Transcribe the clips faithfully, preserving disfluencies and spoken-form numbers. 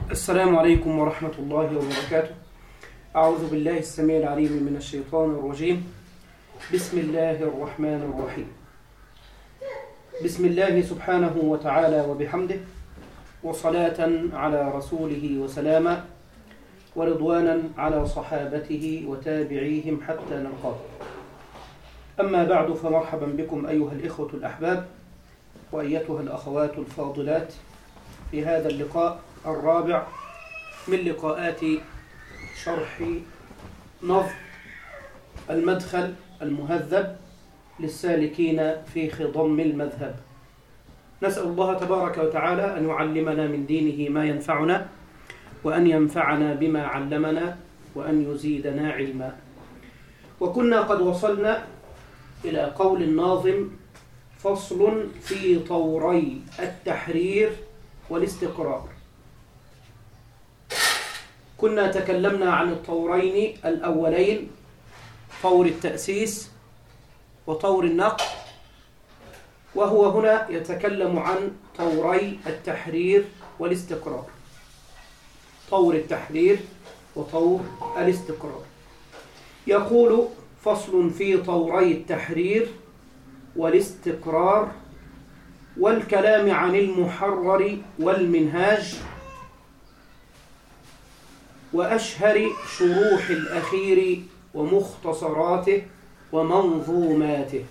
السلام عليكم ورحمة الله وبركاته. أعوذ بالله السميع العليم من الشيطان الرجيم. بسم الله الرحمن الرحيم. بسم الله سبحانه وتعالى وبحمده، وصلاة على رسوله وسلاما، ورضوانا على صحابته وتابعيهم حتى نلقاه. أما بعد، فمرحبا بكم أيها الإخوة الأحباب وأيتها الأخوات الفاضلات في هذا اللقاء الرابع من لقاءات شرح نظم المدخل المهذب للسالكين في خضم المذهب. نسأل الله تبارك وتعالى أن يعلمنا من دينه ما ينفعنا، وأن ينفعنا بما علمنا، وأن يزيدنا علما. وكنا قد وصلنا إلى قول الناظم: فصل في طوري التحرير والاستقرار. كنا تكلمنا عن الطورين الأولين، طور التأسيس وطور النقد، وهو هنا يتكلم عن طوري التحرير والاستقرار. طور التحرير وطور الاستقرار. يقول: فصل في طوري التحرير والاستقرار، والكلام عن المحرر والمنهاج، وأشهر شروح الأخير ومختصراته ومنظوماته.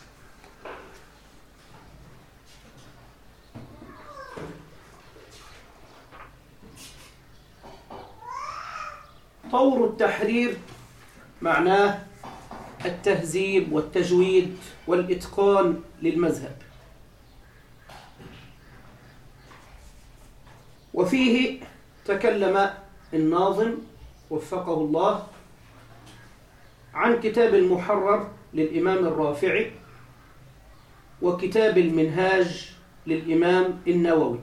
طور التحرير معناه التهذيب والتجويد والإتقان للمذهب، وفيه تكلم الناظم وفقه الله عن كتاب المحرر للإمام الرافعي وكتاب المنهاج للإمام النووي.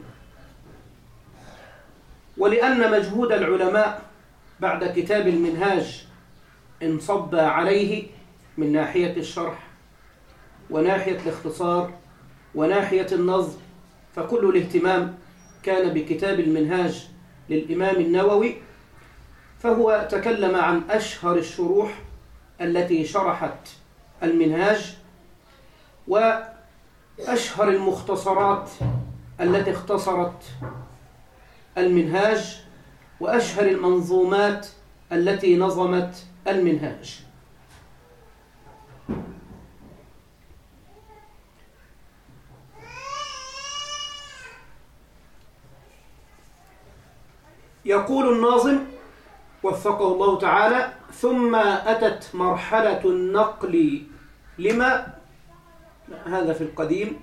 ولأن مجهود العلماء بعد كتاب المنهاج انصب عليه من ناحية الشرح وناحية الاختصار وناحية النظم، فكل الاهتمام كان بكتاب المنهاج للإمام النووي، فهو تكلم عن أشهر الشروح التي شرحت المنهاج، وأشهر المختصرات التي اختصرت المنهاج، وأشهر المنظومات التي نظمت المنهاج. يقول الناظم وفقه الله تعالى: ثم أتت مرحلة النقل لما هذا في القديم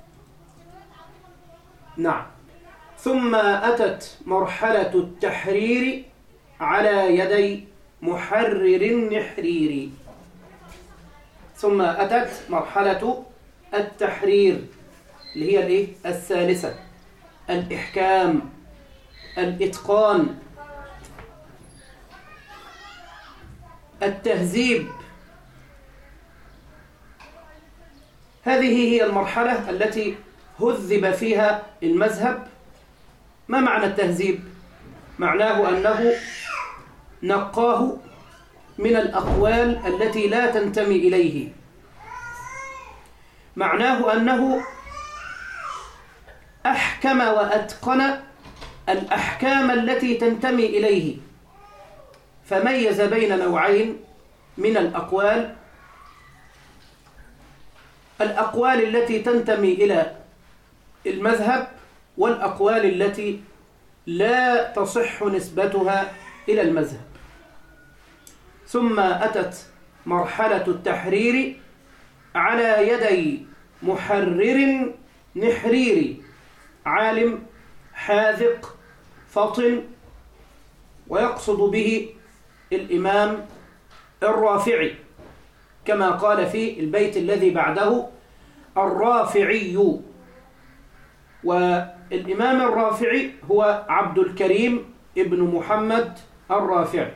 نعم ثم أتت مرحلة التحرير على يدي محرر نحرير. ثم أتت مرحلة التحرير اللي هي الايه الثالثة: الإحكام، الإتقان، التهذيب. هذه هي المرحلة التي هذب فيها المذهب. ما معنى التهذيب؟ معناه أنه نقاه من الأقوال التي لا تنتمي إليه. معناه أنه أحكم وأتقن الأحكام التي تنتمي إليه، فميز بين نوعين من الأقوال: الأقوال التي تنتمي إلى المذهب، والأقوال التي لا تصح نسبتها إلى المذهب. ثم أتت مرحلة التحرير على يدي محرر نحرير، عالم حاذق فطن، ويقصد به الإمام الرافعي، كما قال في البيت الذي بعده: الرافعي. والإمام الرافعي هو عبد الكريم ابن محمد الرافعي.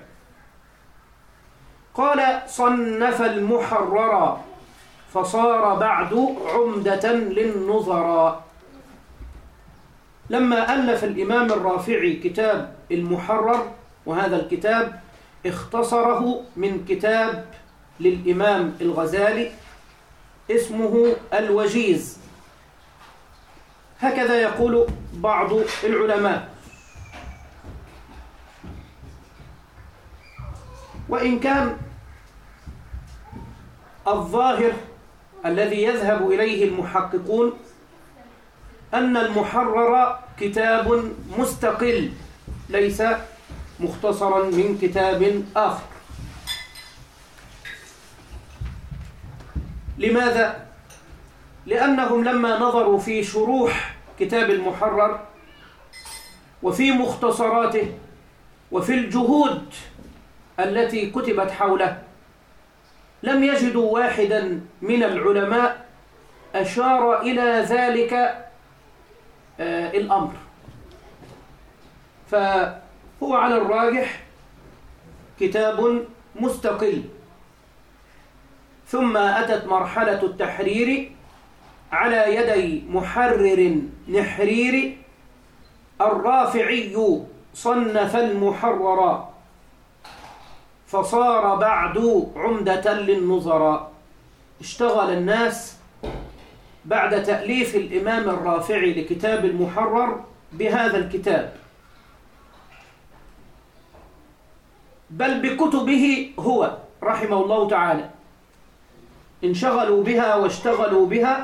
قال: صنف المحرر فصار بعد عمدة للنظراء. لما ألف الإمام الرافعي كتاب المحرر، وهذا الكتاب اختصره من كتاب للإمام الغزالي اسمه الوجيز، هكذا يقول بعض العلماء. وإن كان الظاهر الذي يذهب إليه المحققون أن المحرر كتاب مستقل ليس مختصرا من كتاب آخر. لماذا؟ لأنهم لما نظروا في شروح كتاب المحرر وفي مختصراته وفي الجهود التي كتبت حوله لم يجدوا واحدا من العلماء أشار إلى ذلك آه الأمر، فهو على الراجح كتاب مستقل. ثم أتت مرحلة التحرير على يدي محرر نحرير. الرافعي صنف المحرر فصار بعد عمدة للنظراء. اشتغل الناس بعد تأليف الإمام الرافعي لكتاب المحرر بهذا الكتاب، بل بكتبه هو رحمه الله تعالى، انشغلوا بها واشتغلوا بها.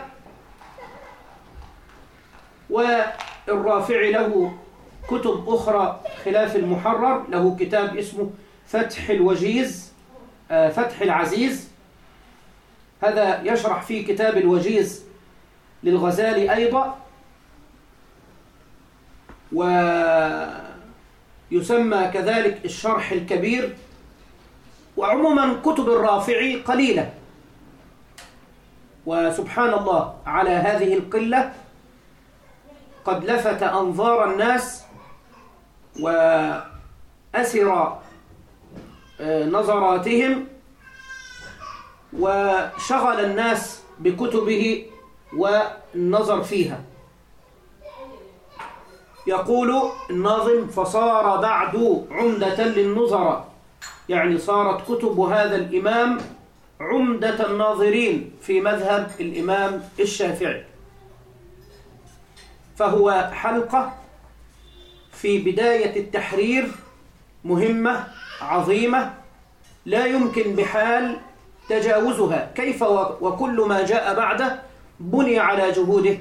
والرافعي له كتب أخرى خلاف المحرر، له كتاب اسمه فتح الوجيز فتح العزيز، هذا يشرح فيه كتاب الوجيز للغزالي أيضا، ويسمى كذلك الشرح الكبير. وعموما كتب الرافعي قليلة، وسبحان الله على هذه القلة قد لفت أنظار الناس وأسر نظراتهم وشغل الناس بكتبه والنظر فيها. يقول الناظم: فصار بعد عمدة للنظراء، يعني صارت كتب هذا الإمام عمدة الناظرين في مذهب الإمام الشافعي. فهو حلقة في بداية التحرير مهمة عظيمة لا يمكن بحال تجاوزها، كيف وكل ما جاء بعده بني على جهوده.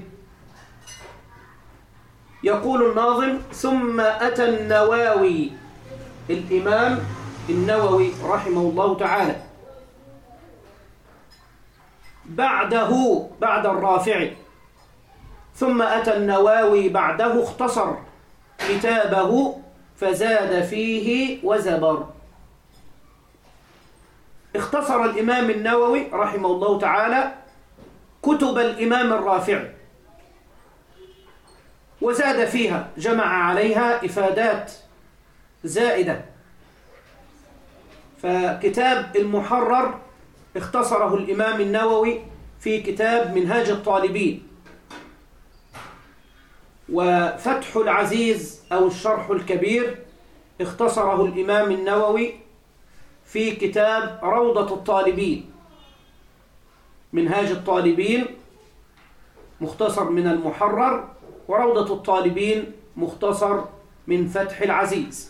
يقول الناظم: ثم أتى النواوي، الإمام النووي رحمه الله تعالى، بعده بعد الرافعي. ثم أتى النواوي بعده، اختصر كتابه فزاد فيه وزبر. اختصر الإمام النووي رحمه الله تعالى كتب الإمام الرافعي وزاد فيها، جمع عليها إفادات زائدة. فكتاب المحرر اختصره الإمام النووي في كتاب منهاج الطالبين، وفتح العزيز أو الشرح الكبير اختصره الإمام النووي في كتاب روضة الطالبين. منهاج الطالبين مختصر من المحرر، وروضة الطالبين مختصر من فتح العزيز.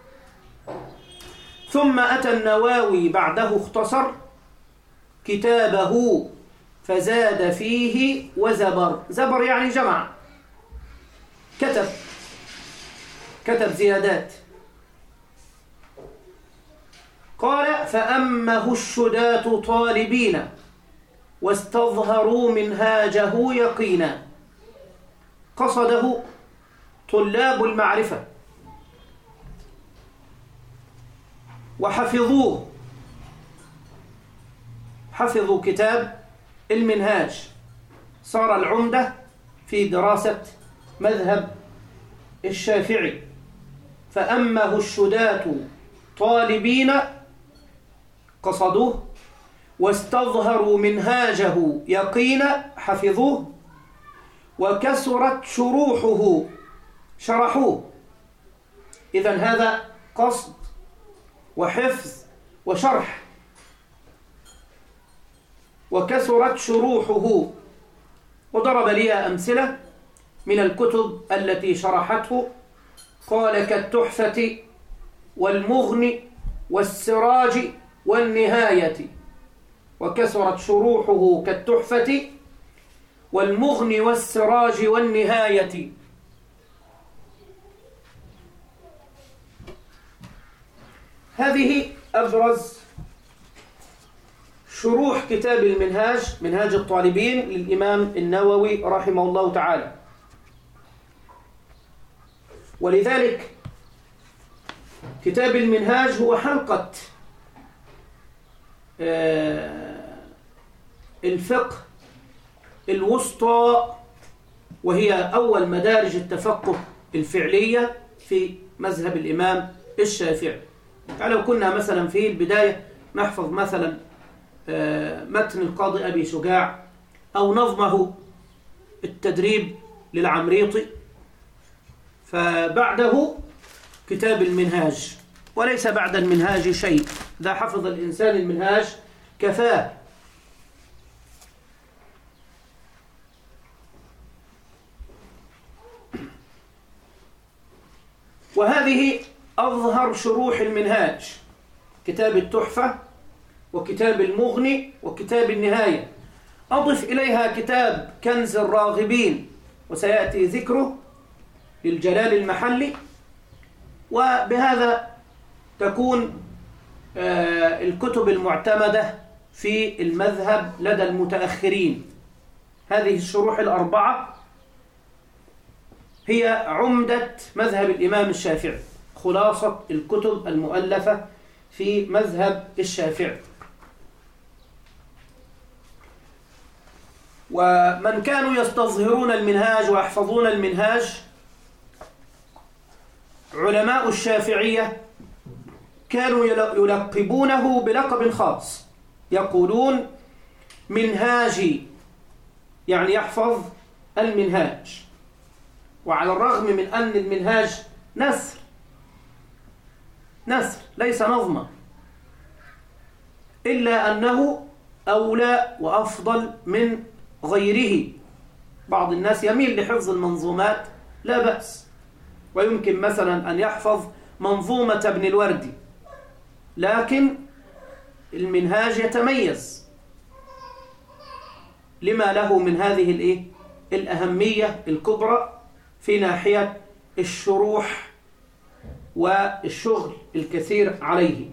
ثم أتى النواوي بعده، اختصر كتابه فزاد فيه وزبر. زبر يعني جمع، كتب كتب زيادات. قال: فأمه الشداة طالبين واستظهروا منهاجه يقينا. قصده طلاب المعرفة وحفظوه، حفظوا كتاب المنهاج، صار العمدة في دراسة مذهب الشافعي. فأمه الشداة طالبين، قصدوه، واستظهروا منهاجه يقينا، حفظوه، وكسرت شروحه شرحوه. إذن هذا قصد وحفظ وشرح. وكثرت شروحه، وضرب لي أمثلة من الكتب التي شرحته، قال كالتحفة والمغني والسراج والنهاية. وكثرت شروحه كالتحفة والمغني والسراج والنهاية. هذه أبرز شروح كتاب المنهاج، منهاج الطالبين للإمام النووي رحمه الله تعالى. ولذلك كتاب المنهاج هو حلقة الفقه الوسطى، وهي أول مدارج التفقه الفعلية في مذهب الإمام الشافعي. يعني لو كنا مثلا في البداية نحفظ مثلا متن القاضي أبي شجاع أو نظمه التدريب للعمريطي، فبعده كتاب المنهاج، وليس بعد المنهاج شيء. إذا حفظ الإنسان المنهاج كفاه. وهذه أظهر شروح المنهاج، كتاب التحفة وكتاب المغني وكتاب النهاية. أضف إليها كتاب كنز الراغبين، وسيأتي ذكره للجلال المحلي. وبهذا تكون الكتب المعتمدة في المذهب لدى المتأخرين. هذه الشروح الأربعة هي عمدة مذهب الإمام الشافعي، خلاصة الكتب المؤلفة في مذهب الشافعي. ومن كانوا يستظهرون المنهاج ويحفظون المنهاج علماء الشافعية كانوا يلقبونه بلقب خاص، يقولون منهاجي، يعني يحفظ المنهاج. وعلى الرغم من أن المنهاج نثر نثر ليس نظما، إلا أنه أولى وأفضل من غيره. بعض الناس يميل لحفظ المنظومات، لا بأس، ويمكن مثلا أن يحفظ منظومة ابن الوردي، لكن المنهاج يتميز لما له من هذه الإيه؟ الأهمية الكبرى في ناحية الشروح والشغل الكثير عليه.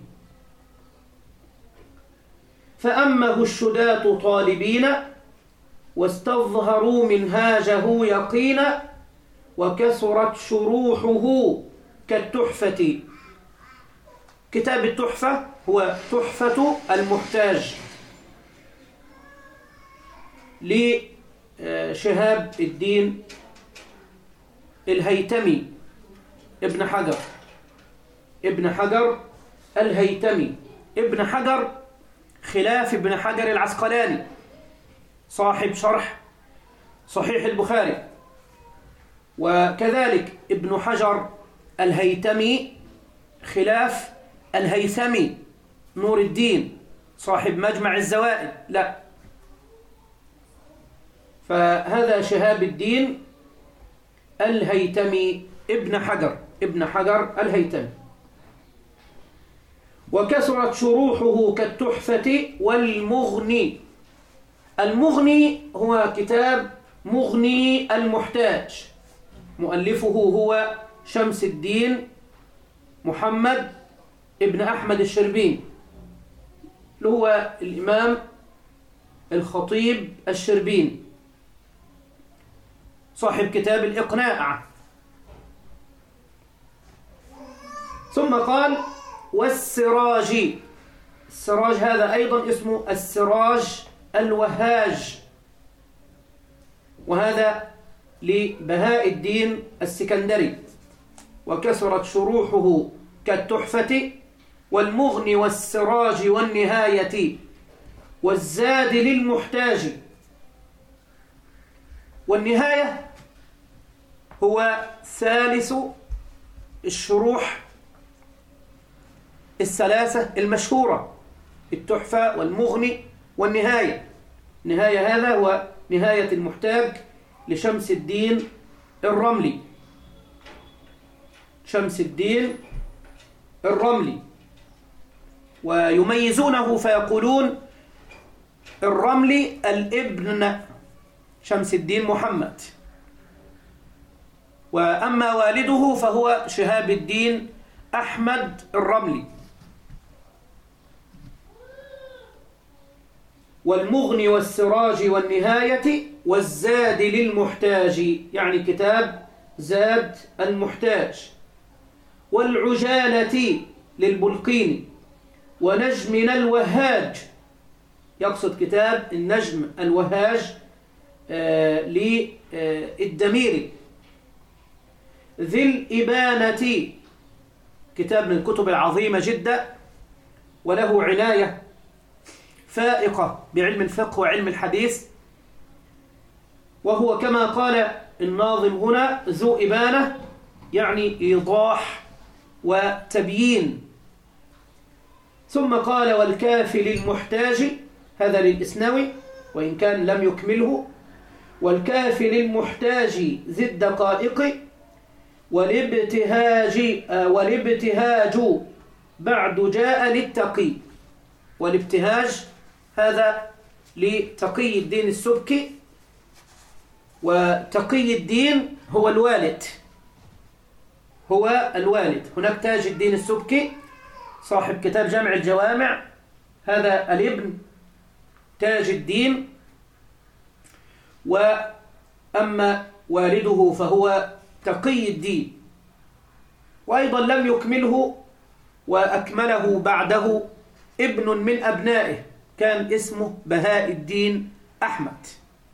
فأمه الشداة طالبين واستظهروا منهاجه يقينا، وكثرت شروحه كالتحفة. كتاب التحفة هو تحفة المحتاج لشهاب الدين الهيتمي ابن حجر ابن حجر الهيتمي ابن حجر خلاف ابن حجر العسقلاني صاحب شرح صحيح البخاري، وكذلك ابن حجر الهيتمي خلاف الهيثمي نور الدين صاحب مجمع الزوائد. لا، فهذا شهاب الدين الهيتمي ابن حجر ابن حجر الهيتمي. وكثرت شروحه كالتحفة والمغني. المغني هو كتاب مغني المحتاج، مؤلفه هو شمس الدين محمد ابن أحمد الشربيني، اللي هو الإمام الخطيب الشربيني صاحب كتاب الإقناع. ثم قال والسراج. السراج هذا أيضا اسمه السراج الوهاج، وهذا لبهاء الدين السكندري. وكثرت شروحه كالتحفة والمغني والسراج والنهاية والزاد للمحتاج. والنهاية هو ثالث الشروح الثلاثة المشهورة: التحفة والمغني والنهاية. نهاية هذا هو نهاية المحتاج لشمس الدين الرملي، شمس الدين الرملي. ويميزونه فيقولون الرملي الابن شمس الدين محمد، وأما والده فهو شهاب الدين أحمد الرملي. والمغني والسراج والنهاية والزاد للمحتاج، يعني كتاب زاد المحتاج. والعجالة للبلقيني. ونجمنا الوهاج، يقصد كتاب النجم الوهاج آه للدميري. ذي الإبانة، كتاب من الكتب العظيمة جدا، وله عناية فائقة بعلم الفقه وعلم الحديث، وهو كما قال الناظم هنا ذو إبانة، يعني إيضاح وتبيين. ثم قال والكافي للمحتاج، هذا للإسنوي وإن كان لم يكمله. والكافي للمحتاج ذي الدقائق. والابتهاج والابتهاج بعد جاء للتقي. والابتهاج هذا لتقي الدين السبكي، وتقي الدين هو الوالد، هو الوالد. هناك تاج الدين السبكي صاحب كتاب جمع الجوامع، هذا الابن تاج الدين. وأما والده فهو تقي الدين. وأيضا لم يكمله وأكمله بعده ابن من أبنائه، كان اسمه بهاء الدين أحمد.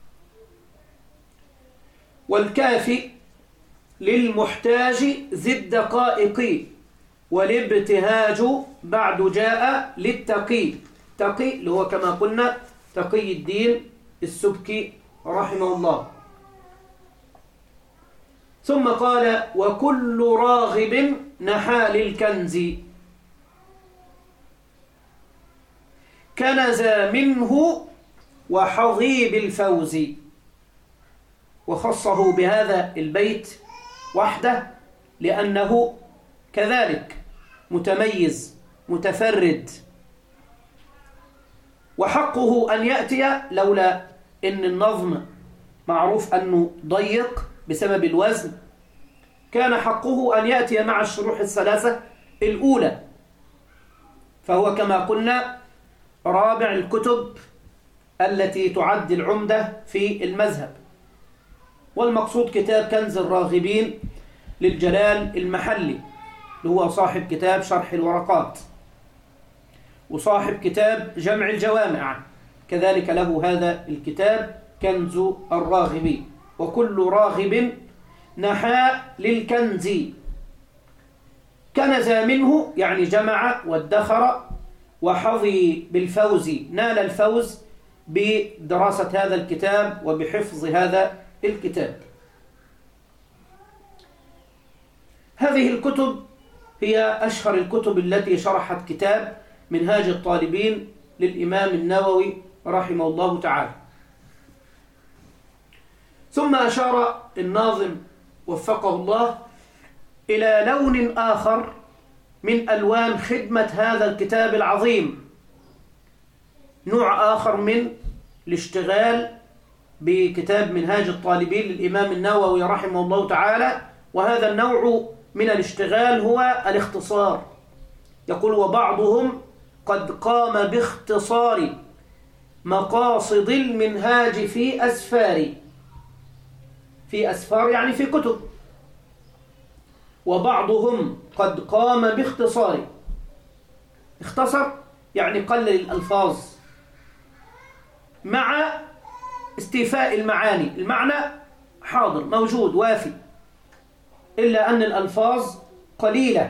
والكافي للمحتاج ذي الدقائق. والابتهاج بعد جاء للتقي. تقي اللي هو كما قلنا تقي الدين السبكي رحمه الله. ثم قال وكل راغب نحى للكنز. كنز منه وحظي بالفوز. وخصه بهذا البيت وحده لأنه كذلك متميز متفرد، وحقه أن يأتي، لولا أن النظم معروف أنه ضيق بسبب الوزن، كان حقه أن يأتي مع الشروح الثلاثة الأولى، فهو كما قلنا رابع الكتب التي تعد العمدة في المذهب. والمقصود كتاب كنز الراغبين للجلال المحلي، اللي هو صاحب كتاب شرح الورقات، وصاحب كتاب جمع الجوامع كذلك له هذا الكتاب كنز الراغبين. وكل راغب نحى للكنز. كنز منه يعني جمع وادخر، وحظي بالفوز نال الفوز بدراسة هذا الكتاب وبحفظ هذا الكتاب. هذه الكتب هي أشهر الكتب التي شرحت كتاب منهاج الطالبين للإمام النووي رحمه الله تعالى. ثم أشار الناظم وفقه الله إلى لون آخر من ألوان خدمة هذا الكتاب العظيم، نوع آخر من الاشتغال بكتاب منهاج الطالبين للإمام النووي رحمه الله تعالى. وهذا النوع من الاشتغال هو الاختصار. يقول وبعضهم قد قام باختصار مقاصد المنهاج في أسفار. في أسفار يعني في كتب. وبعضهم قد قام باختصار، اختصر يعني قلل الألفاظ مع استيفاء المعاني، المعنى حاضر موجود وافي، إلا أن الألفاظ قليلة.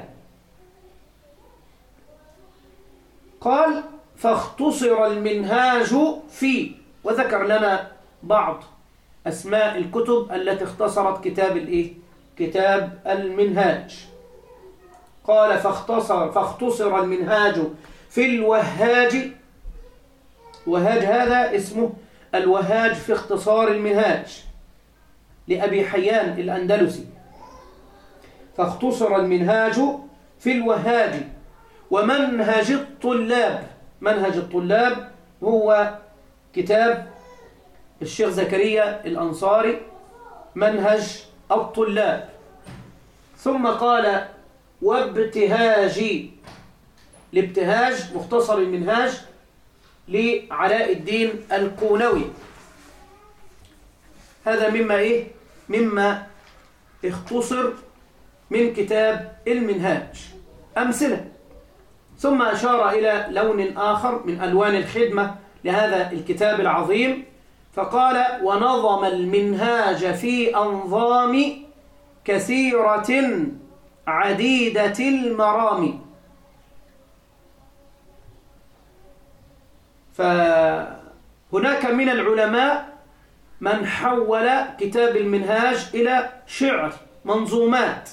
قال فاختصر المنهاج في، وذكر لنا بعض أسماء الكتب التي اختصرت كتاب الإيه؟ كتاب المنهاج. قال فاختصر, فاختصر المنهاج في الوهاج. وهاج هذا اسمه الوهاج في اختصار المنهاج لأبي حيان الأندلسي. فاختصر المنهاج في الوهاج. ومنهج الطلاب، منهج الطلاب هو كتاب الشيخ زكريا الأنصاري، منهج الطلاب. ثم قال وابتهاجي، الابتهاج مختصر المنهاج لعلاء الدين القونوي. هذا مما إيه؟ مما اختصر من كتاب المنهاج. أمثلة. ثم أشار إلى لون آخر من ألوان الخدمة لهذا الكتاب العظيم، فقال ونظم المنهاج في أنظام كثيرة عديدة المرام. فهناك من العلماء من حول كتاب المنهاج إلى شعر، منظومات،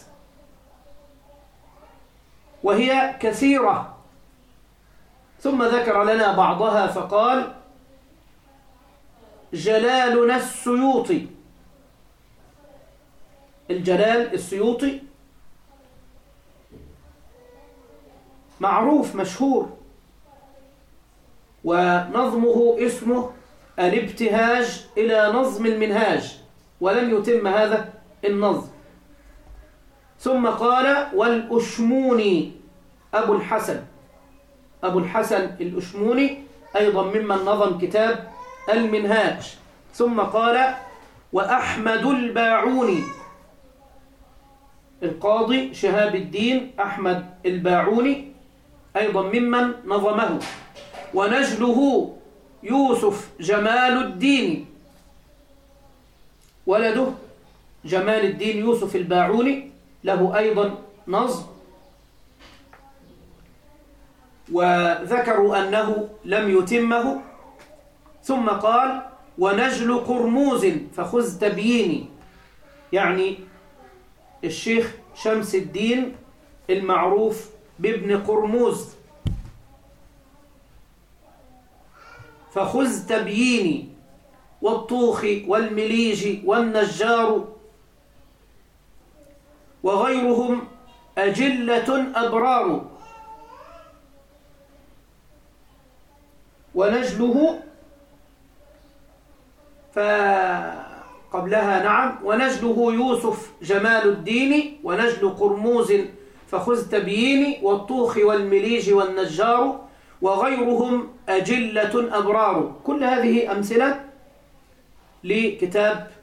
وهي كثيرة. ثم ذكر لنا بعضها فقال جلالنا السيوطي، الجلال السيوطي معروف مشهور، ونظمه اسمه الابتهاج إلى نظم المنهاج، ولم يتم هذا النظم. ثم قال والأشموني أبو الحسن، أبو الحسن الأشموني أيضا ممن نظم كتاب المنهاج. ثم قال وأحمد الباعوني، القاضي شهاب الدين أحمد الباعوني أيضا ممن نظمه. ونجله يوسف جمال الدين، ولده جمال الدين يوسف الباعوني له أيضا نظم، وذكروا أنه لم يتمه. ثم قال ونجل قرموز فخذ تبييني، يعني الشيخ شمس الدين المعروف بابن قرموز، فخذ تبييني. والطوخ والمليج والنجار وغيرهم أجلة أبرار. ونجله فقبلها نعم ونجله يوسف جمال الدين ونجل قرموز فخذ تبييني والطوخ والمليج والنجار وغيرهم أجلة أبرار. كل هذه أمثلة لكتاب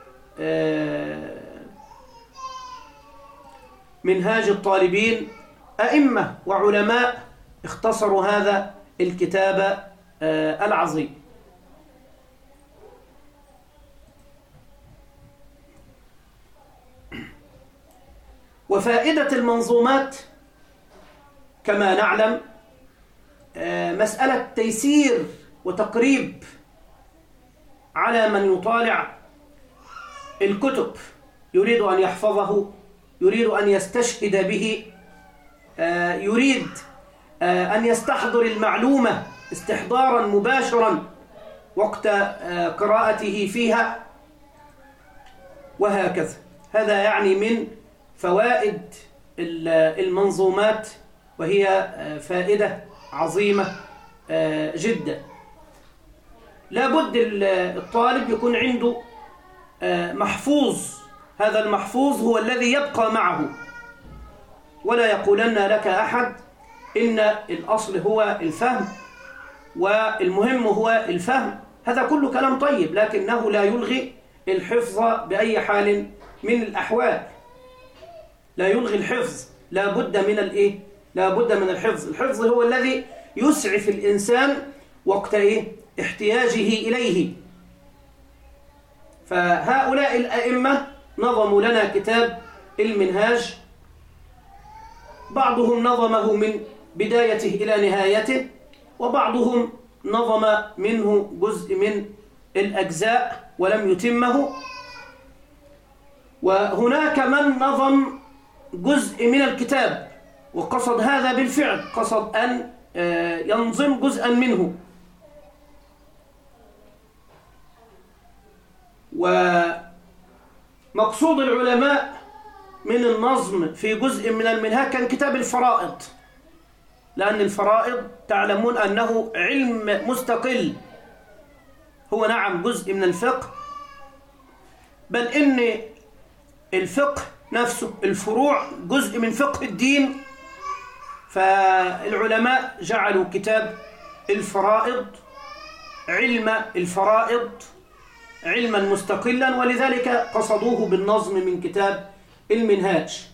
منهاج الطالبين. أئمة وعلماء اختصروا هذا الكتاب العظيم. وفائدة المنظومات كما نعلم مسألة تيسير وتقريب على من يطالع الكتب، يريد أن يحفظه، يريد أن يستشهد به، يريد أن يستحضر المعلومة استحضارا مباشرا وقت قراءته فيها، وهكذا. هذا يعني من فوائد المنظومات، وهي فائدة عظيمة جدا. لابد الطالب يكون عنده محفوظ، هذا المحفوظ هو الذي يبقى معه، ولا يقولن لك أحد إن الأصل هو الفهم والمهم هو الفهم. هذا كله كلام طيب، لكنه لا يلغي الحفظ بأي حال من الأحوال، لا يلغي الحفظ. لا بد من الإيه؟ لا بد من الحفظ. الحفظ هو الذي يسعف الإنسان وقت إيه؟ احتياجه إليه. فهؤلاء الأئمة نظموا لنا كتاب المنهاج، بعضهم نظمه من بدايته إلى نهايته، وبعضهم نظم منه جزء من الأجزاء ولم يتمه. وهناك من نظم جزء من الكتاب وقصد هذا بالفعل، قصد أن ينظم جزءا منه. ومقصود العلماء من النظم في جزء من المنهاج كان كتاب الفرائض، لأن الفرائض تعلمون أنه علم مستقل، هو نعم جزء من الفقه، بل إن الفقه نفسه الفروع جزء من فقه الدين. فالعلماء جعلوا كتاب الفرائض علم الفرائض علما مستقلا، ولذلك قصدوه بالنظم من كتاب المنهاج.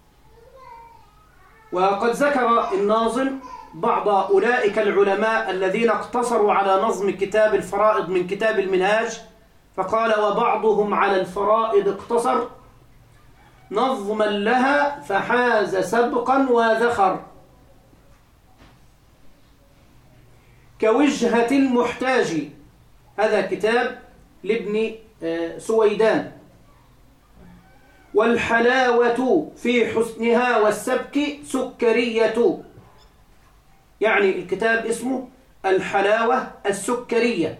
وقد ذكر الناظم بعض أولئك العلماء الذين اقتصروا على نظم كتاب الفرائض من كتاب المنهاج، فقال: وبعضهم على الفرائض اقتصر نظما لها فحاز سبقا وذخر، كوجهة المحتاج. هذا كتاب لابن سويدان. والحلاوة في حسنها والسبك سكرية، يعني الكتاب اسمه الحلاوة السكرية.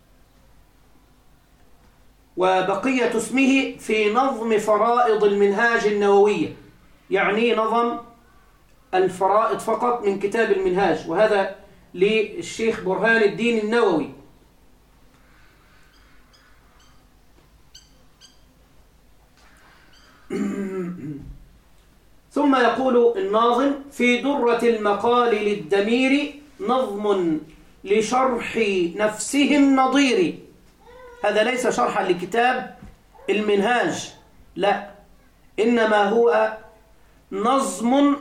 وبقية اسمه في نظم فرائض المنهاج النووية، يعني نظم الفرائض فقط من كتاب المنهاج، وهذا للشيخ برهان الدين النووي. ثم يقول الناظم: في درة المقال للدمير نظم لشرح نفسه النظير. هذا ليس شرحا لكتاب المنهاج، لا، إنما هو نظم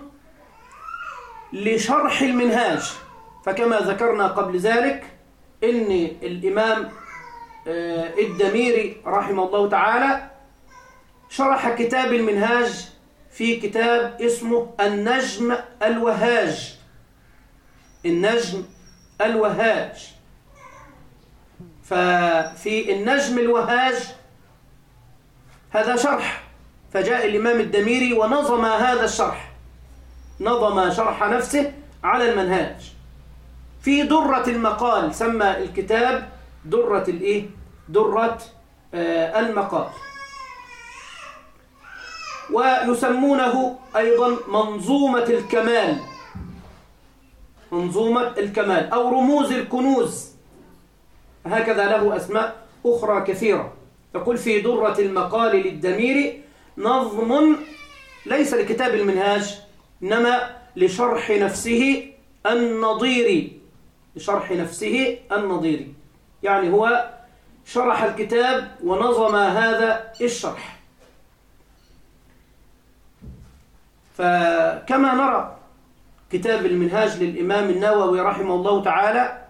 لشرح المنهاج. فكما ذكرنا قبل ذلك إن الإمام الدميري رحمه الله تعالى شرح كتاب المنهاج في كتاب اسمه النجم الوهاج. النجم الوهاج. ففي النجم الوهاج هذا شرح، فجاء الإمام الدميري ونظم هذا الشرح، نظم شرح نفسه على المنهاج. في درة المقال سمى الكتاب درة الإيه؟ درة آه المقال. ويسمونه أيضا منظومة الكمال، منظومة الكمال أو رموز الكنوز، هكذا له أسماء أخرى كثيرة. يقول: في درة المقال للدمير نظم ليس لكتاب المنهاج، إنما لشرح نفسه النظير، لشرح نفسه النظير، يعني هو شرح الكتاب ونظم هذا الشرح. فكما نرى كتاب المنهاج للإمام النووي رحمه الله تعالى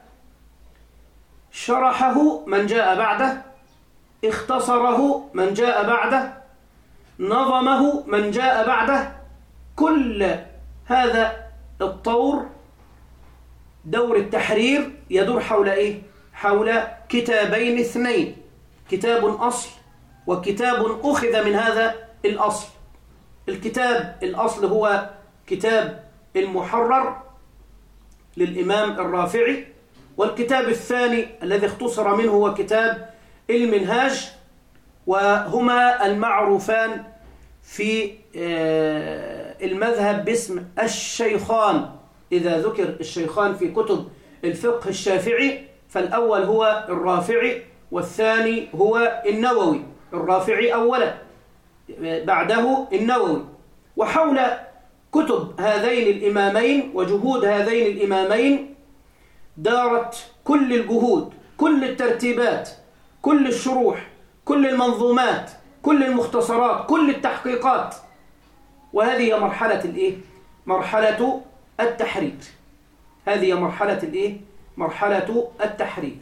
شرحه من جاء بعده، اختصره من جاء بعده، نظمه من جاء بعده. كل هذا الطور، دور التحرير، يدور حول إيه؟ حول كتابين اثنين، كتاب أصل وكتاب أخذ من هذا الأصل. الكتاب الأصل هو كتاب المحرر للإمام الرافعي، والكتاب الثاني الذي اختصر منه هو كتاب المنهاج، وهما المعروفان في المذهب باسم الشيخان. إذا ذكر الشيخان في كتب الفقه الشافعي فالأول هو الرافعي والثاني هو النووي. الرافعي أولا بعده النووي. وحول كتب هذين الإمامين وجهود هذين الإمامين دارت كل الجهود، كل الترتيبات، كل الشروح، كل المنظومات، كل المختصرات، كل التحقيقات. وهذه مرحلة الإيه؟ مرحلة التحرير. هذه مرحلة الإيه؟ مرحلة التحرير.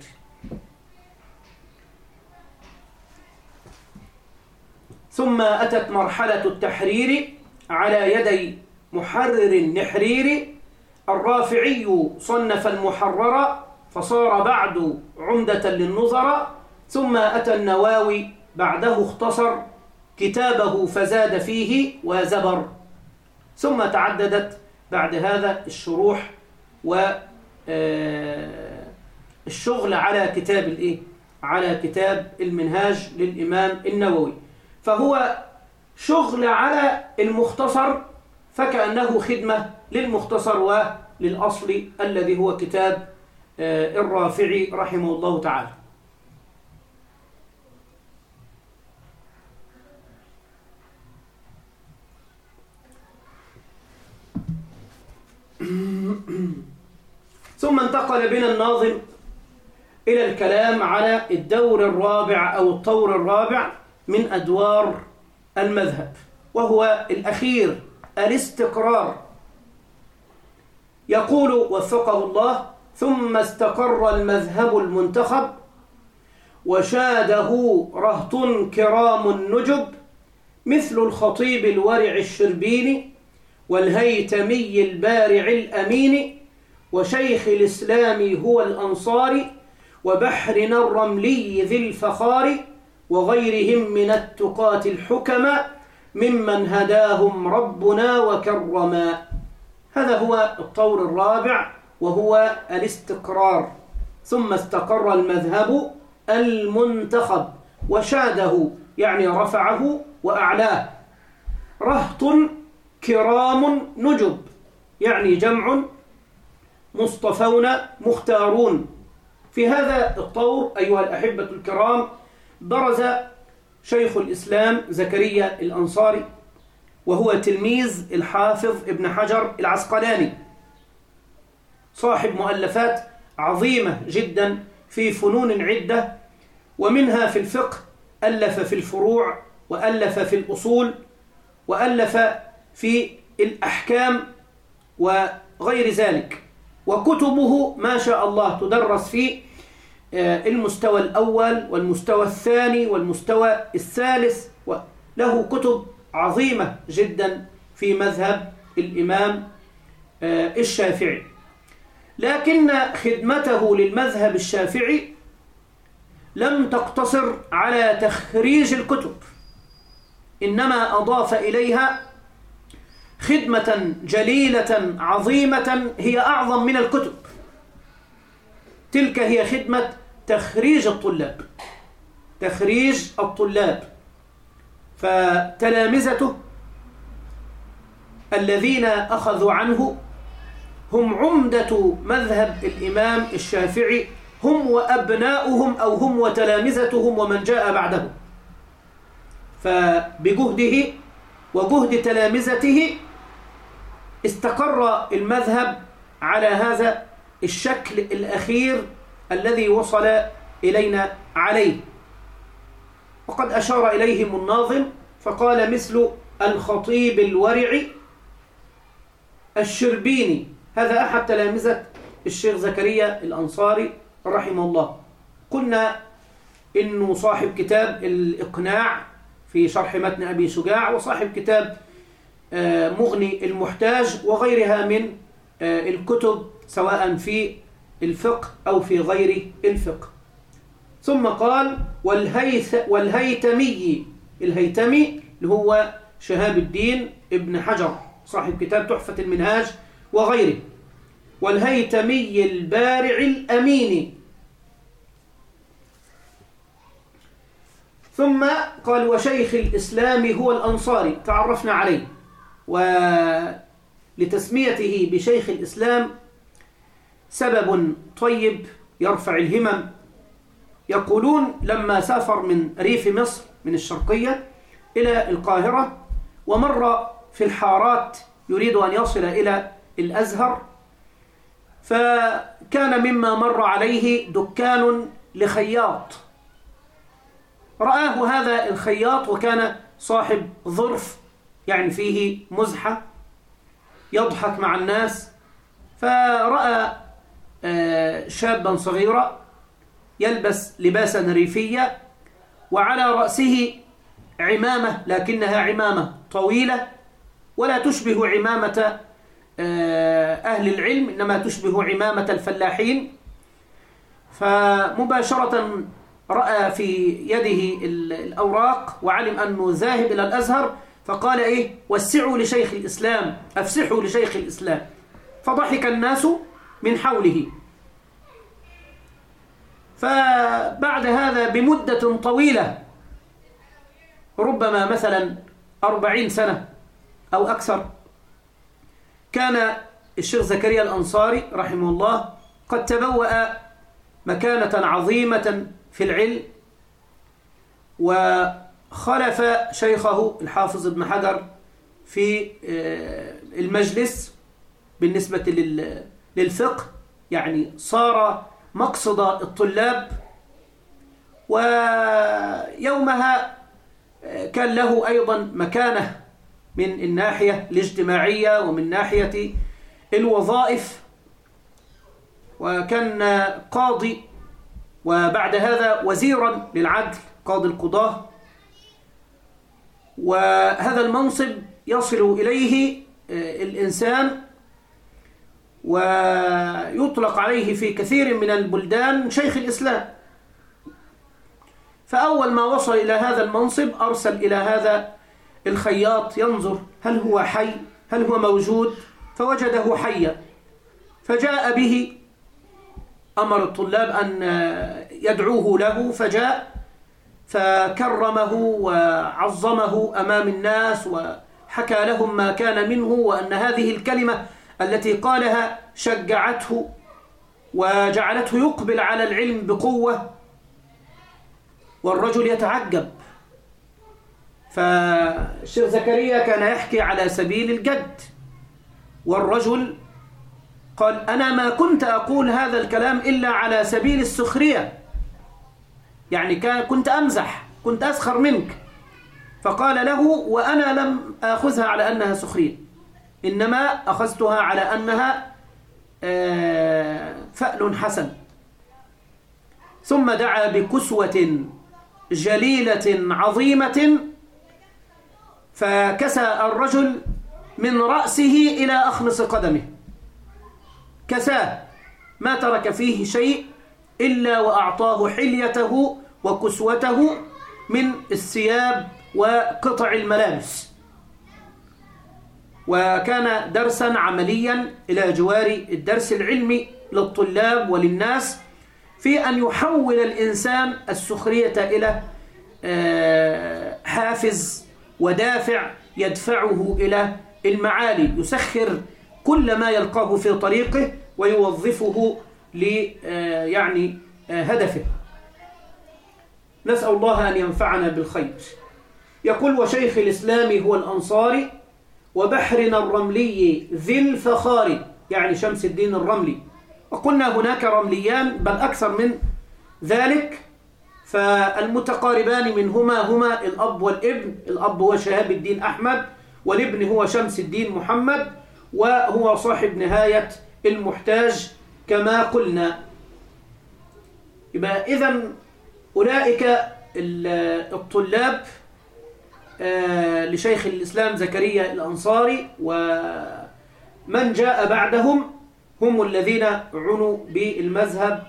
ثم أتت مرحلة التحرير على يدي محرر نحرير. الرافعي صنف المحرر فصار بعد عمدة للنظر، ثم أتى النواوي بعده اختصر كتابه فزاد فيه وزبر. ثم تعددت بعد هذا الشروح والشغل على كتاب الإيه؟ على كتاب المنهاج للإمام النووي. فهو شغل على المختصر، فكأنه خدمة للمختصر وللأصل الذي هو كتاب الرافعي رحمه الله تعالى. ثم انتقل بنا الناظم إلى الكلام على الدور الرابع أو الطور الرابع من أدوار المذهب، وهو الأخير الاستقرار. يقول وفقه الله: ثم استقر المذهب المنتخب وشاده رهط كرام النجب مثل الخطيب الورع الشربيني والهيتمي البارع الأمين وشيخ الإسلام هو الأنصاري وبحرنا الرملي ذي الفخار وغيرهم من التقاة الحكماء ممن هداهم ربنا وكرما. هذا هو الطور الرابع وهو الاستقرار. ثم استقر المذهب المنتخب وشاده يعني رفعه وأعلاه. رهط كرام نجب يعني جمع مصطفون مختارون. في هذا الطور أيها الأحبة الكرام برز شيخ الإسلام زكريا الأنصاري، وهو تلميذ الحافظ ابن حجر العسقلاني، صاحب مؤلفات عظيمة جدا في فنون عدة، ومنها في الفقه ألف في الفروع وألف في الأصول وألف في الأحكام وغير ذلك. وكتبه ما شاء الله تدرس في المستوى الأول والمستوى الثاني والمستوى الثالث، وله كتب عظيمة جدا في مذهب الإمام الشافعي. لكن خدمته للمذهب الشافعي لم تقتصر على تخريج الكتب، إنما أضاف إليها خدمة جليلة عظيمة هي أعظم من الكتب. تلك هي خدمة تخريج الطلاب. تخريج الطلاب فتلامذته الذين أخذوا عنه هم عمدة مذهب الإمام الشافعي، هم وأبناؤهم أو هم وتلامذتهم ومن جاء بعدهم. فبجهده وجهد تلامذته استقر المذهب على هذا الشكل الأخير الذي وصل إلينا عليه. وقد أشار إليهم الناظم فقال: مثل الخطيب الورع الشربيني. هذا أحد تلامذة الشيخ زكريا الأنصاري رحمه الله. قلنا إنه صاحب كتاب الإقناع في شرح متن أبي شجاع، وصاحب كتاب مغني المحتاج وغيرها من الكتب سواء في الفقه أو في غير الفقه. ثم قال: والهيث والهيتمي. الهيتمي اللي هو شهاب الدين ابن حجر صاحب كتاب تحفة المنهاج وغيره. والهيتمي البارع الأمين. ثم قال: وشيخ الإسلام هو الأنصاري. تعرفنا عليه، ولتسميته بشيخ الإسلام سبب طيب يرفع الهمم. يقولون لما سافر من ريف مصر من الشرقية إلى القاهرة ومر في الحارات يريد أن يصل إلى الأزهر، فكان مما مر عليه دكان لخياط. رآه هذا الخياط وكان صاحب ظرف يعني فيه مزحة يضحك مع الناس، فرأى شابا صغيرا يلبس لباسا ريفيا وعلى رأسه عمامة، لكنها عمامة طويلة ولا تشبه عمامة أهل العلم، إنما تشبه عمامة الفلاحين. فمباشرة رأى في يده الأوراق وعلم أنه ذاهب إلى الأزهر، فقال إيه؟ وسعوا لشيخ الإسلام، أفسحوا لشيخ الإسلام. فضحك الناس من حوله. فبعد هذا بمدة طويلة، ربما مثلا أربعين سنة أو أكثر، كان الشيخ زكريا الأنصاري رحمه الله قد تبوأ مكانة عظيمة في العلم، وخلف شيخه الحافظ ابن حجر في المجلس بالنسبة للفقه، يعني صار مقصد الطلاب. ويومها كان له أيضا مكانة من الناحية الاجتماعية ومن ناحية الوظائف، وكان قاضي، وبعد هذا وزيرا للعدل، قاضي القضاة. وهذا المنصب يصل إليه الإنسان ويطلق عليه في كثير من البلدان شيخ الإسلام. فأول ما وصل إلى هذا المنصب أرسل إلى هذا الخياط ينظر هل هو حي، هل هو موجود، فوجده حيا، فجاء به، أمر الطلاب أن يدعوه له، فجاء فكرمه وعظمه أمام الناس وحكى لهم ما كان منه، وأن هذه الكلمة التي قالها شجعته وجعلته يقبل على العلم بقوة. والرجل يتعجب. فالشيخ زكريا كان يحكي على سبيل الجد، والرجل قال أنا ما كنت أقول هذا الكلام إلا على سبيل السخرية، يعني كنت أمزح، كنت أسخر منك. فقال له وأنا لم أخذها على أنها سخرية، إنما أخذتها على أنها فأل حسن. ثم دعا بكسوة جليلة عظيمة، فكسى الرجل من رأسه إلى أخمص قدمه، كساه، ما ترك فيه شيء إلا وأعطاه حليته وكسوته من الثياب وقطع الملابس. وكان درسا عمليا إلى جوار الدرس العلمي للطلاب وللناس، في أن يحول الإنسان السخرية إلى حافز ودافع يدفعه إلى المعالي، يسخر كل ما يلقاه في طريقه ويوظفه ل يعني هدفه. نسأل الله أن ينفعنا بالخير. يقول وشيخ الإسلام هو الأنصاري، وبحرنا الرملي ذي الفخار، يعني شمس الدين الرملي. وقلنا هناك رمليان بل أكثر من ذلك، فالمتقاربان منهما هما الأب والابن. الأب هو شهاب الدين أحمد، والابن هو شمس الدين محمد، وهو صاحب نهاية المحتاج كما قلنا. يبقى إذن أولئك الطلاب لشيخ الإسلام زكريا الأنصاري ومن جاء بعدهم هم الذين عنوا بالمذهب،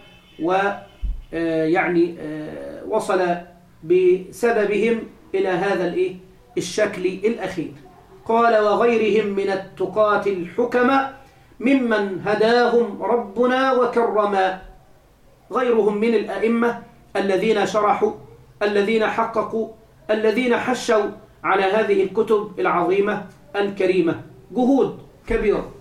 ويعني وصل بسببهم إلى هذا الشكل الأخير. قال وغيرهم من التقاة الحكماء ممن هداهم ربنا وكرما، غيرهم من الأئمة الذين شرحوا، الذين حققوا، الذين حشوا على هذه الكتب العظيمة الكريمة، جهود كبيرة.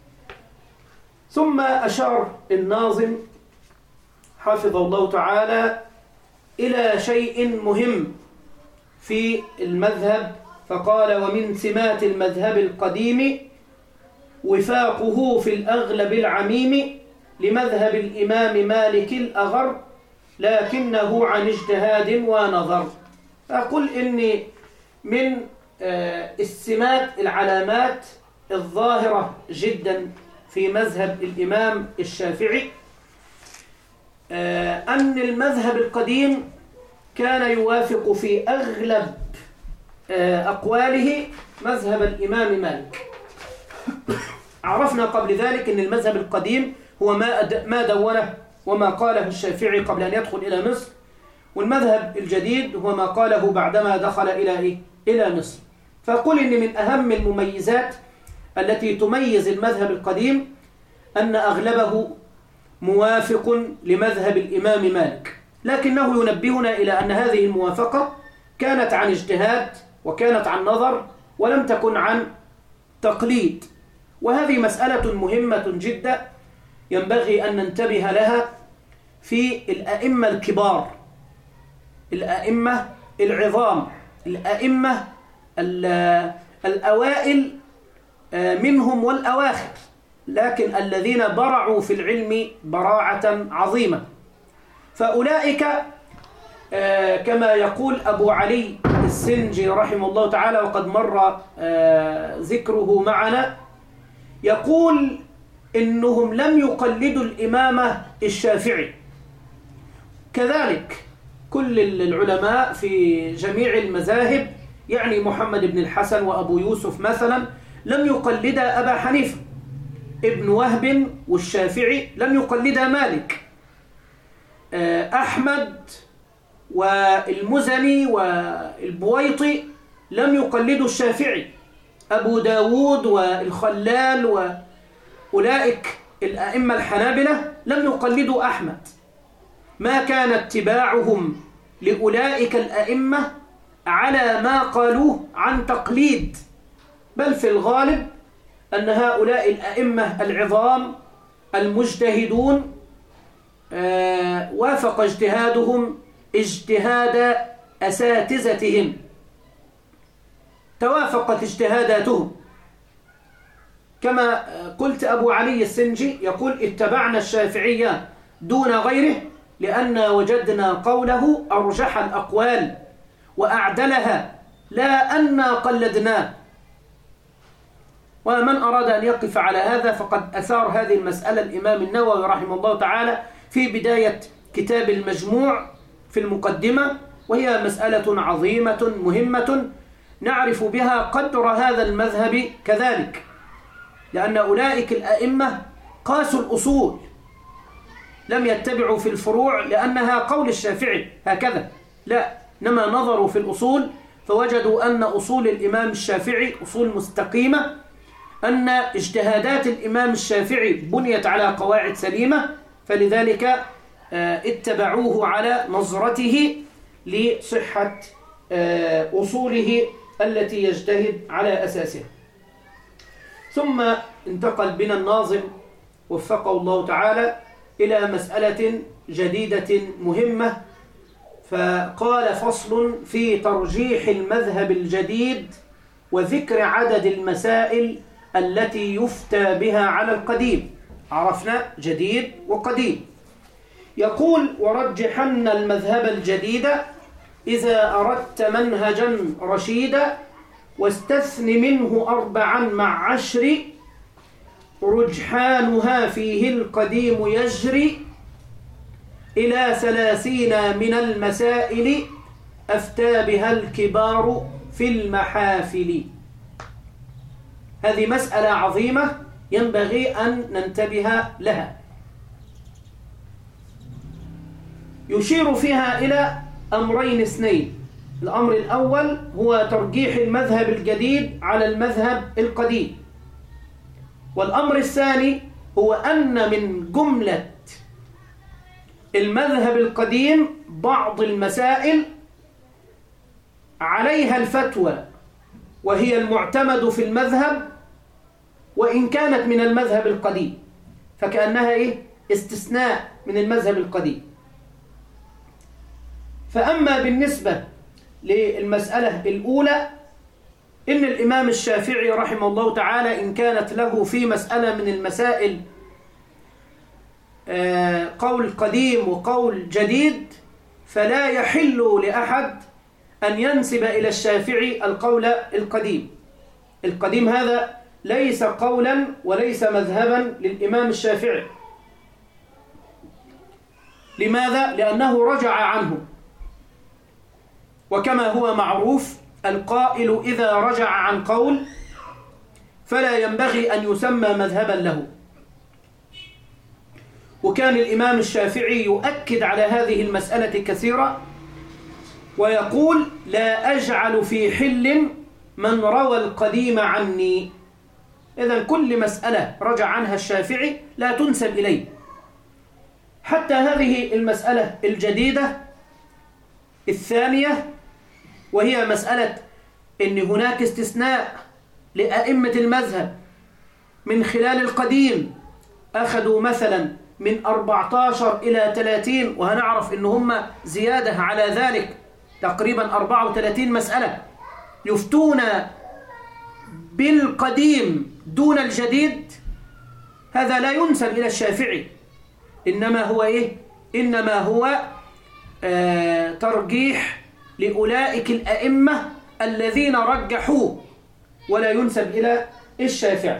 ثم أشار الناظم حفظه الله تعالى إلى شيء مهم في المذهب، فقال ومن سمات المذهب القديم وفاقه في الأغلب العميم لمذهب الإمام مالك الأغر، لكنه عن اجتهاد ونظر. أقول إني من السمات العلامات الظاهرة جدا في مذهب الإمام الشافعي أن المذهب القديم كان يوافق في أغلب أقواله مذهب الإمام مالك. عرفنا قبل ذلك أن المذهب القديم هو ما ما دونه وما قاله الشافعي قبل أن يدخل إلى مصر، والمذهب الجديد هو ما قاله بعدما دخل إلى إيه؟ إلى مصر. فأقول إن من أهم المميزات التي تميز المذهب القديم أن أغلبه موافق لمذهب الإمام مالك، لكنه ينبهنا إلى أن هذه الموافقة كانت عن اجتهاد وكانت عن نظر ولم تكن عن تقليد، وهذه مسألة مهمة جدا ينبغي أن ننتبه لها في الأئمة الكبار، الأئمة العظام، الأئمة الأوائل منهم والأواخر، لكن الذين برعوا في العلم براعة عظيمة. فأولئك كما يقول أبو علي السنجي رحمه الله تعالى، وقد مر ذكره معنا، يقول إنهم لم يقلدوا الإمام الشافعي. كذلك كل العلماء في جميع المذاهب، يعني محمد بن الحسن وأبو يوسف مثلا لم يقلدا أبا حنيفة، ابن وهب والشافعي لم يقلدا مالك، أحمد والمزني والبويطي لم يقلدوا الشافعي، أبو داود والخلال وأولئك الأئمة الحنابلة لم يقلدوا أحمد. ما كان اتباعهم لأولئك الأئمة على ما قالوه عن تقليد، بل في الغالب أن هؤلاء الأئمة العظام المجتهدون آه وافق اجتهادهم اجتهاد أساتذتهم، توافقت اجتهاداتهم. كما قلت أبو علي السنجي يقول اتبعنا الشافعية دون غيره لأن وجدنا قوله أرجح الأقوال وأعدلها، لا أن قلدناه. ومن أراد أن يقف على هذا فقد أثار هذه المسألة الإمام النووي رحمه الله تعالى في بداية كتاب المجموع في المقدمة، وهي مسألة عظيمة مهمة نعرف بها قدر هذا المذهب كذلك، لأن أولئك الأئمة قاسوا الأصول، لم يتبعوا في الفروع لأنها قول الشافعي هكذا، لا، إنما نظروا في الأصول فوجدوا أن أصول الإمام الشافعي أصول مستقيمة، أن اجتهادات الإمام الشافعي بنيت على قواعد سليمة، فلذلك اتبعوه على نظرته لصحة أصوله التي يجتهد على أساسها. ثم انتقل بنا الناظم وفقه الله تعالى إلى مسألة جديدة مهمة، فقال فصل في ترجيح المذهب الجديد وذكر عدد المسائل التي يفتى بها على القديم. عرفنا جديد وقديم. يقول ورجحن المذهب الجديد إذا أردت منهجا رشيدا واستثن منه أربعا مع عشر رجحانها فيه القديم يجري إلى ثلاثين من المسائل أفتى بها الكبار في المحافل. هذه مسألة عظيمة ينبغي أن ننتبه لها، يشير فيها إلى أمرين اثنين. الأمر الأول هو ترجيح المذهب الجديد على المذهب القديم، والأمر الثاني هو أن من جملة المذهب القديم بعض المسائل عليها الفتوى وهي المعتمد في المذهب وإن كانت من المذهب القديم، فكأنها إيه؟ استثناء من المذهب القديم. فأما بالنسبة للمسألة الأولى، إن الإمام الشافعي رحمه الله تعالى إن كانت له في مسألة من المسائل قول قديم وقول جديد، فلا يحل لأحد أن ينسب إلى الشافعي القول القديم. القديم هذا ليس قولا وليس مذهبا للإمام الشافعي. لماذا؟ لأنه رجع عنه، وكما هو معروف القائل إذا رجع عن قول فلا ينبغي أن يسمى مذهبا له. وكان الإمام الشافعي يؤكد على هذه المسألة كثيرا، ويقول لا أجعل في حل من روى القديم عني. إذن كل مسألة رجع عنها الشافعي لا تنسب إليه. حتى هذه المسألة الجديدة الثانية، وهي مسألة إن هناك استثناء لأئمة المذهب من خلال القديم، أخذوا مثلا من أربعة عشر إلى ثلاثين، وهنعرف إن هم زيادة على ذلك تقريبا أربعة وثلاثين مسألة يفتون بالقديم دون الجديد. هذا لا ينسب إلى الشافعي، إنما هو إيه؟ إنما هو آه ترجيح لأولئك الأئمة الذين رجحوه، ولا ينسب إلى الشافعي.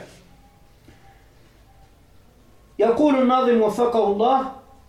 يقول الناظم وفقه الله: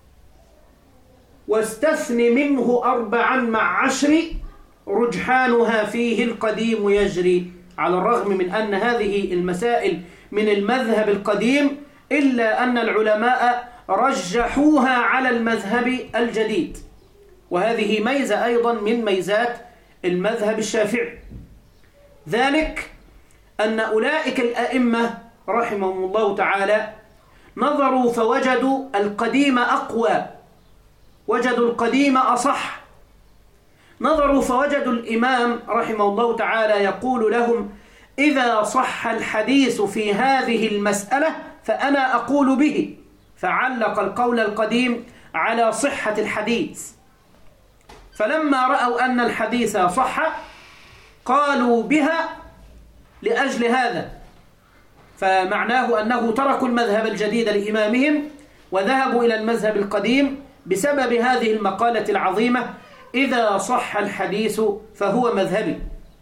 واستثن منه أربعا مع عشر رجحانها فيه القديم يجري. على الرغم من أن هذه المسائل من المذهب القديم، إلا أن العلماء رجحوها على المذهب الجديد، وهذه ميزة أيضا من ميزات المذهب الشافعي. ذلك أن أولئك الأئمة رحمهم الله تعالى نظروا فوجدوا القديم أقوى، وجدوا القديم أصح. نظروا فوجدوا الإمام رحمه الله تعالى يقول لهم: إذا صح الحديث في هذه المسألة فأنا أقول به، فعلق القول القديم على صحة الحديث. فلما رأوا أن الحديث صح قالوا بها لأجل هذا، فمعناه أنه تركوا المذهب الجديد لإمامهم وذهبوا إلى المذهب القديم بسبب هذه المقالة العظيمة: إذا صح الحديث فهو مذهبي.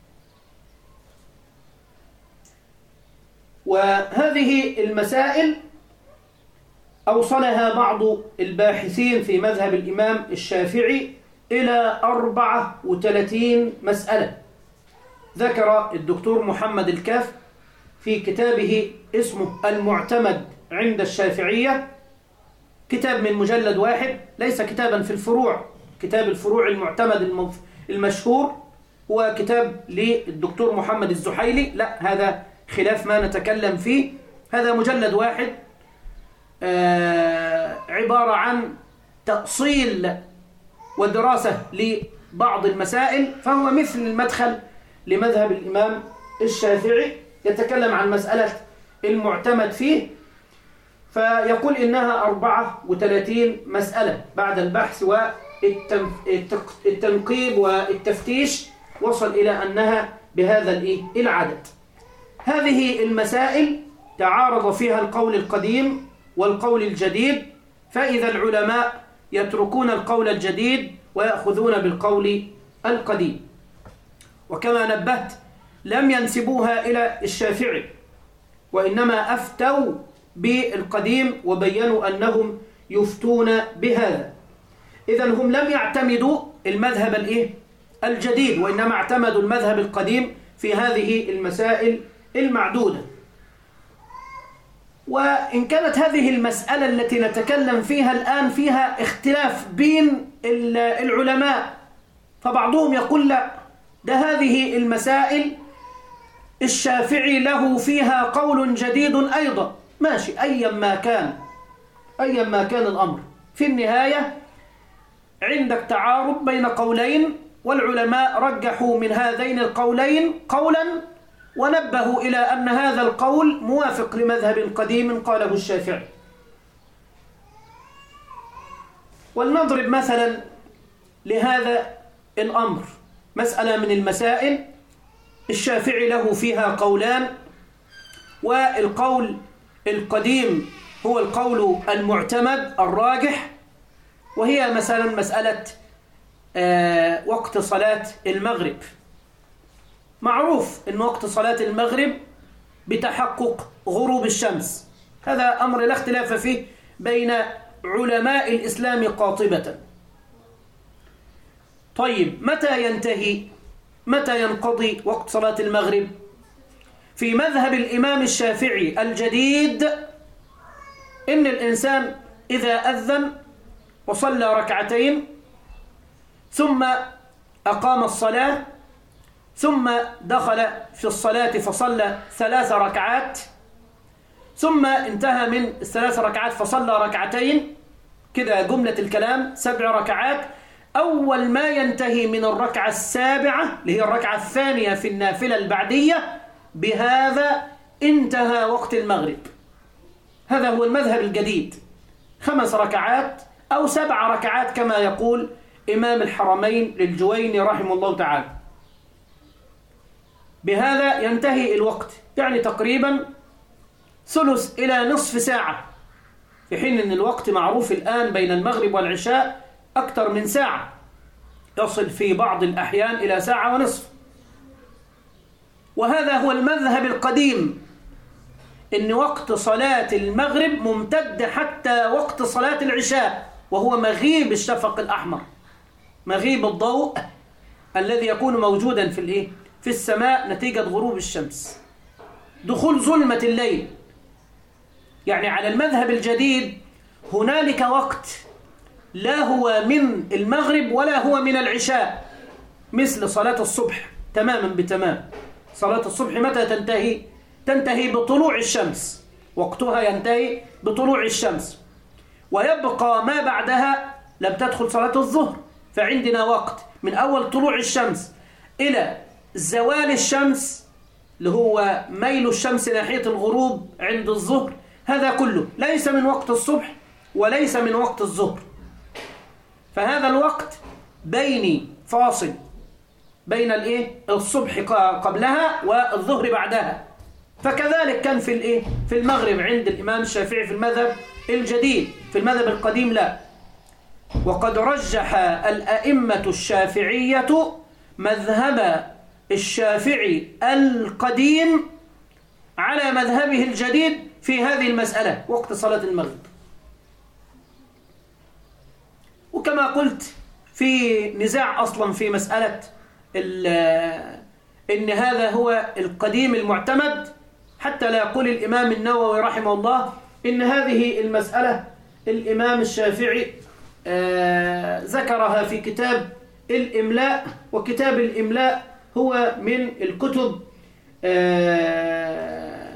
وهذه المسائل أوصلها بعض الباحثين في مذهب الإمام الشافعي إلى أربعة وثلاثين مسألة. ذكر الدكتور محمد الكاف في كتابه اسمه المعتمد عند الشافعية، كتاب من مجلد واحد، ليس كتابا في الفروع، كتاب الفروع المعتمد المشهور هو كتاب للدكتور محمد الزحيلي، لا هذا خلاف ما نتكلم فيه. هذا مجلد واحد آه عبارة عن تأصيل ودراسة لبعض المسائل، فهو مثل المدخل لمذهب الإمام الشافعي، يتكلم عن مسألة المعتمد فيه، فيقول إنها أربعة وثلاثين مسألة. بعد البحث والتنقيب والتفتيش وصل إلى أنها بهذا العدد. هذه المسائل تعارض فيها القول القديم والقول الجديد، فإذا العلماء يتركون القول الجديد ويأخذون بالقول القديم. وكما نبهت لم ينسبوها إلى الشافعي، وإنما أفتوا بالقديم وبينوا أنهم يفتون بهذا. إذن هم لم يعتمدوا المذهب الإيه؟ الجديد، وإنما اعتمدوا المذهب القديم في هذه المسائل المعدودة. وإن كانت هذه المسألة التي نتكلم فيها الآن فيها اختلاف بين العلماء، فبعضهم يقول لا، ده هذه المسائل الشافعي له فيها قول جديد أيضا، ماشي، أيا ما كان أيا ما كان الأمر، في النهاية عندك تعارض بين قولين، والعلماء رجحوا من هذين القولين قولا ونبهوا إلى أن هذا القول موافق لمذهب قديم قاله الشافعي. ولنضرب مثلا لهذا الأمر مسألة من المسائل الشافعي له فيها قولان، والقول القديم هو القول المعتمد الراجح، وهي مثلا مسألة آه وقت صلاة المغرب. معروف أن وقت صلاة المغرب بتحقق غروب الشمس، هذا أمر لا اختلاف فيه بين علماء الإسلام قاطبة. طيب متى ينتهي، متى ينقضي وقت صلاة المغرب؟ في مذهب الإمام الشافعي الجديد إن الإنسان إذا أذن وصلى ركعتين ثم أقام الصلاة ثم دخل في الصلاة فصلى ثلاث ركعات ثم انتهى من الثلاث ركعات فصلى ركعتين، كده جملة الكلام سبع ركعات. أول ما ينتهي من الركعة السابعة اللي هي الركعة الثانية في النافلة البعدية، بهذا انتهى وقت المغرب. هذا هو المذهب الجديد، خمس ركعات أو سبع ركعات كما يقول إمام الحرمين للجويني رحمه الله تعالى. بهذا ينتهي الوقت، يعني تقريبا ثلث إلى نصف ساعة، في حين أن الوقت معروف الآن بين المغرب والعشاء أكثر من ساعة، يصل في بعض الأحيان إلى ساعة ونصف. وهذا هو المذهب القديم، إن وقت صلاة المغرب ممتد حتى وقت صلاة العشاء، وهو مغيب الشفق الأحمر، مغيب الضوء الذي يكون موجودا في الإيه؟ في السماء نتيجة غروب الشمس، دخول ظلمة الليل. يعني على المذهب الجديد هنالك وقت لا هو من المغرب ولا هو من العشاء، مثل صلاة الصبح تماما بتمام. صلاة الصبح متى تنتهي؟ تنتهي بطلوع الشمس، وقتها ينتهي بطلوع الشمس، ويبقى ما بعدها لم تدخل صلاة الظهر، فعندنا وقت من أول طلوع الشمس إلى زوال الشمس اللي هو ميل الشمس ناحية الغروب عند الظهر. هذا كله ليس من وقت الصبح وليس من وقت الظهر، فهذا الوقت بيني فاصل بين الايه الصبح قبلها والظهر بعدها. فكذلك كان في الايه في المغرب عند الإمام الشافعي في المذهب الجديد. في المذهب القديم لا. وقد رجح الأئمة الشافعية مذهب الشافعي القديم على مذهبه الجديد في هذه المسألة وقت صلاة المغرب. وكما قلت في نزاع أصلا في مسألة إن هذا هو القديم المعتمد، حتى لا يقول الإمام النووي رحمه الله إن هذه المسألة الإمام الشافعي آه ذكرها في كتاب الإملاء، وكتاب الإملاء هو من الكتب آه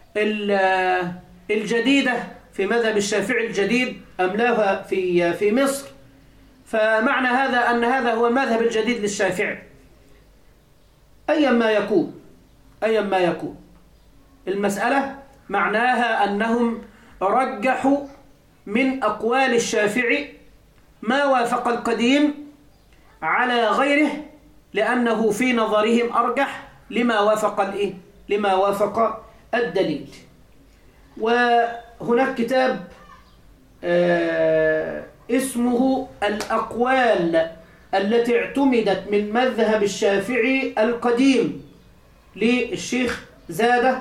الجديدة في مذهب الشافعي الجديد، أملاها في في مصر. فمعنى هذا أن هذا هو المذهب الجديد للشافعي أيا ما يكون أيا ما يكون. المسألة معناها أنهم رجحوا من أقوال الشافعي ما وافق القديم على غيره، لأنه في نظرهم أرجح لما وافق الإيه؟ لما وافق الدليل. وهناك كتاب آه اسمه الأقوال التي اعتمدت من مذهب الشافعي القديم للشيخ زادة،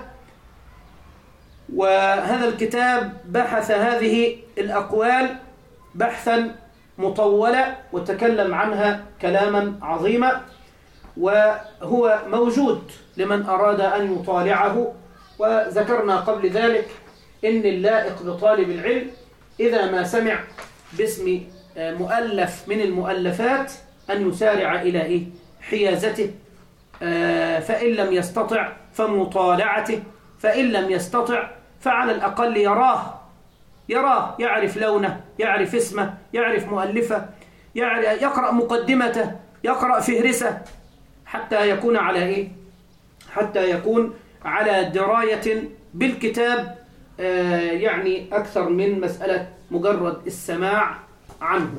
وهذا الكتاب بحث هذه الأقوال بحثا مطولا وتكلم عنها كلاما عظيما، وهو موجود لمن أراد أن يطالعه. وذكرنا قبل ذلك إن اللائق بطالب العلم إذا ما سمع باسم مؤلف من المؤلفات أن يسارع إلى إيه؟ حيازته، فإن لم يستطع فمطالعته، فإن لم يستطع فعلى الأقل يراه يراه يعرف لونه، يعرف اسمه، يعرف مؤلفه، يقرأ مقدمته، يقرأ فهرسه، حتى يكون على إيه؟ حتى يكون على دراية بالكتاب، يعني أكثر من مسألة مجرد السماع عنه.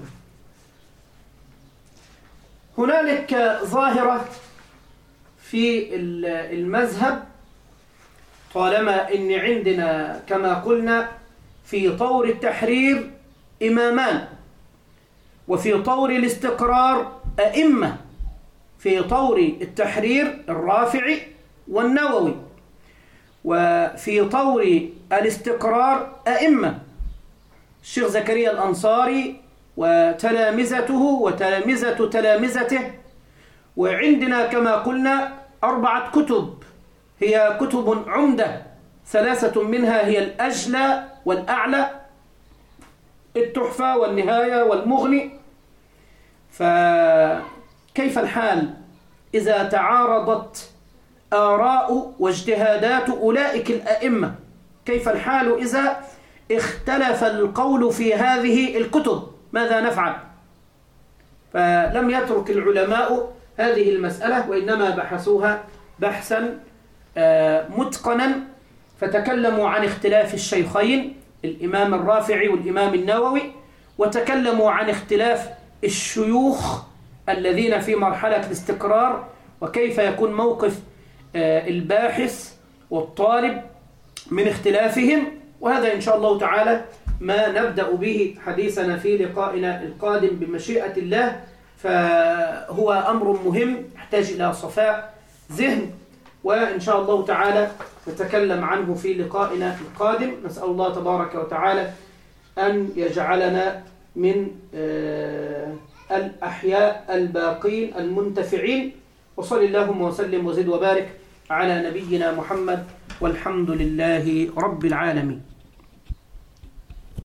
هنالك ظاهرة في المذهب، طالما إن عندنا كما قلنا في طور التحرير إمامان، وفي طور الاستقرار أئمة، في طور التحرير الرافعي والنووي، وفي طور الاستقرار أئمة الشيخ زكريا الأنصاري وتلامذته وتلامذة تلامذته. وعندنا كما قلنا أربعة كتب هي كتب عمدة، ثلاثة منها هي الأجلى والأعلى، التحفة والنهاية والمغني. كيف الحال إذا تعارضت آراء واجتهادات أولئك الأئمة؟ كيف الحال إذا اختلف القول في هذه الكتب؟ ماذا نفعل؟ فلم يترك العلماء هذه المسألة، وإنما بحثوها بحثا متقنا، فتكلموا عن اختلاف الشيخين الإمام الرافعي والإمام النووي، وتكلموا عن اختلاف الشيوخ الذين في مرحلة الاستقرار، وكيف يكون موقف الباحث والطالب من اختلافهم. وهذا إن شاء الله تعالى ما نبدأ به حديثنا في لقائنا القادم بمشيئة الله، فهو أمر مهم يحتاج إلى صفاء ذهن، وإن شاء الله تعالى نتكلم عنه في لقائنا القادم. نسأل الله تبارك وتعالى أن يجعلنا من الأحياء الباقين المنتفعين. وصل اللهم وسلم وزد وبارك على نبينا محمد، والحمد لله رب العالمين.